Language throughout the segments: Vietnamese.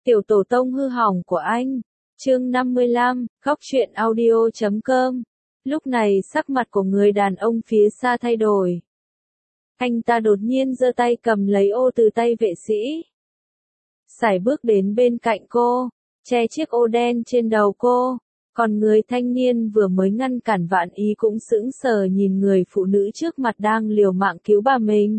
Tiểu tổ tông hư hỏng của anh. Chương 55, Góc truyện audio.com. Lúc này sắc mặt của người đàn ông phía xa thay đổi. Anh ta đột nhiên giơ tay cầm lấy ô từ tay vệ sĩ. Sải bước đến bên cạnh cô, che chiếc ô đen trên đầu cô. Còn người thanh niên vừa mới ngăn cản Vạn Ý cũng sững sờ nhìn người phụ nữ trước mặt đang liều mạng cứu bà mình.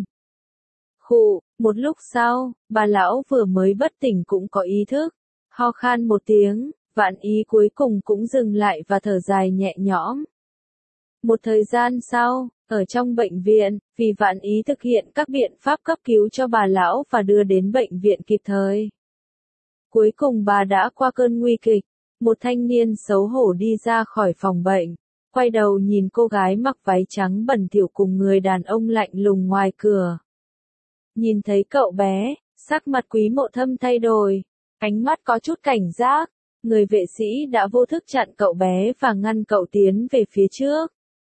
Khụ, một lúc sau, bà lão vừa mới bất tỉnh cũng có ý thức. Ho khan một tiếng, Vạn Ý cuối cùng cũng dừng lại và thở dài nhẹ nhõm. Một thời gian sau, ở trong bệnh viện, vì Vạn Ý thực hiện các biện pháp cấp cứu cho bà lão và đưa đến bệnh viện kịp thời. Cuối cùng bà đã qua cơn nguy kịch. Một thanh niên xấu hổ đi ra khỏi phòng bệnh, quay đầu nhìn cô gái mặc váy trắng bẩn thỉu cùng người đàn ông lạnh lùng ngoài cửa. Nhìn thấy cậu bé, sắc mặt Quý Mộ Thâm thay đổi, ánh mắt có chút cảnh giác, người vệ sĩ đã vô thức chặn cậu bé và ngăn cậu tiến về phía trước.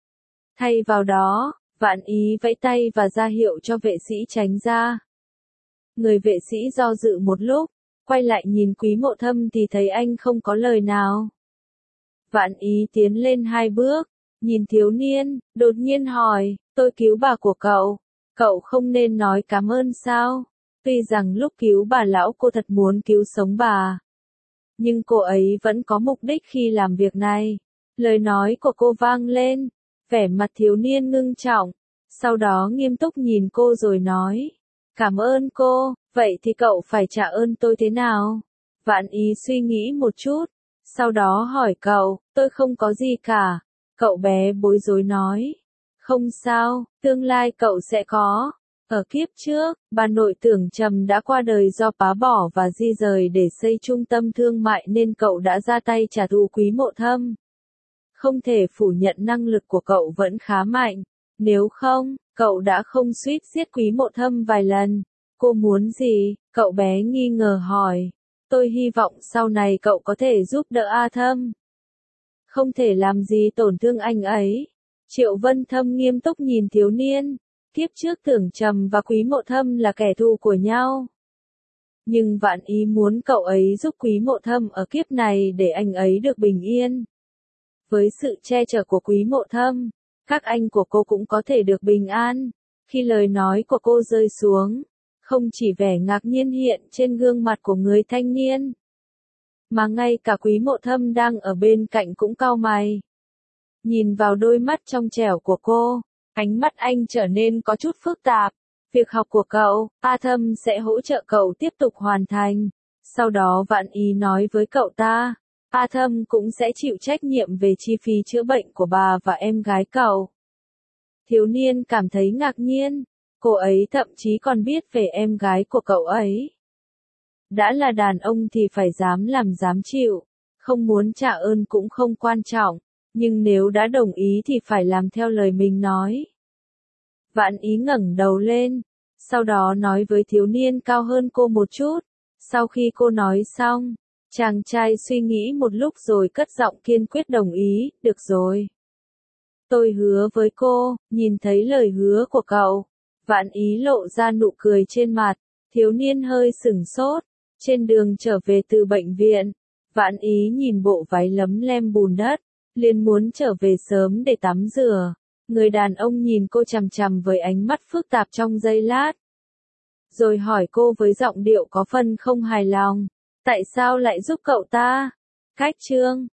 Thay vào đó, Vạn Ý vẫy tay và ra hiệu cho vệ sĩ tránh ra. Người vệ sĩ do dự một lúc, quay lại nhìn Quý Mộ Thâm thì thấy anh không có lời nào. Vạn Ý tiến lên 2 bước, nhìn thiếu niên, đột nhiên hỏi, tôi cứu bà của cậu không nên nói cảm ơn sao? Tuy rằng lúc cứu bà lão cô thật muốn cứu sống bà. Nhưng cô ấy vẫn có mục đích khi làm việc này. Lời nói của cô vang lên, vẻ mặt thiếu niên ngưng trọng, sau đó nghiêm túc nhìn cô rồi nói, cảm ơn cô. Vậy thì cậu phải trả ơn tôi thế nào? Vạn Ý suy nghĩ một chút, sau đó hỏi cậu, tôi không có gì cả. Cậu bé bối rối nói, không sao, tương lai cậu sẽ có. Ở kiếp trước, bà nội Tưởng Trầm đã qua đời do phá bỏ và di rời để xây trung tâm thương mại nên cậu đã ra tay trả thù Quý Mộ Thâm. Không thể phủ nhận năng lực của cậu vẫn khá mạnh, nếu không, cậu đã không suýt giết Quý Mộ Thâm vài lần. Cô muốn gì? Cậu bé nghi ngờ hỏi. Tôi hy vọng sau này cậu có thể giúp đỡ A Thâm. Không thể làm gì tổn thương anh ấy. Triệu Vân Thâm nghiêm túc nhìn thiếu niên. Kiếp trước Tưởng Trầm và Quý Mộ Thâm là kẻ thù của nhau. Nhưng Vạn Ý muốn cậu ấy giúp Quý Mộ Thâm ở kiếp này để anh ấy được bình yên. Với sự che chở của Quý Mộ Thâm, các anh của cô cũng có thể được bình an. Khi lời nói của cô rơi xuống, không chỉ vẻ ngạc nhiên hiện trên gương mặt của người thanh niên, mà ngay cả Quý Mộ Thâm đang ở bên cạnh cũng cau mày. Nhìn vào đôi mắt trong trẻo của cô, ánh mắt anh trở nên có chút phức tạp. Việc học của cậu, A Thâm sẽ hỗ trợ cậu tiếp tục hoàn thành. Sau đó Vạn Ý nói với cậu ta, A Thâm cũng sẽ chịu trách nhiệm về chi phí chữa bệnh của bà và em gái cậu. Thiếu niên cảm thấy ngạc nhiên. Cô ấy thậm chí còn biết về em gái của cậu ấy. Đã là đàn ông thì phải dám làm dám chịu, không muốn trả ơn cũng không quan trọng, nhưng nếu đã đồng ý thì phải làm theo lời mình nói. Vạn Ý ngẩng đầu lên, sau đó nói với thiếu niên cao hơn cô một chút. Sau khi cô nói xong, chàng trai suy nghĩ một lúc rồi cất giọng kiên quyết đồng ý, được rồi. Tôi hứa với cô, nhìn thấy lời hứa của cậu. Vạn Ý lộ ra nụ cười trên mặt, thiếu niên hơi sửng sốt. Trên đường trở về từ bệnh viện, Vạn Ý nhìn bộ váy lấm lem bùn đất, liền muốn trở về sớm để tắm rửa. Người đàn ông nhìn cô chằm chằm với ánh mắt phức tạp trong giây lát. Rồi hỏi cô với giọng điệu có phần không hài lòng, tại sao lại giúp cậu ta? Cách chương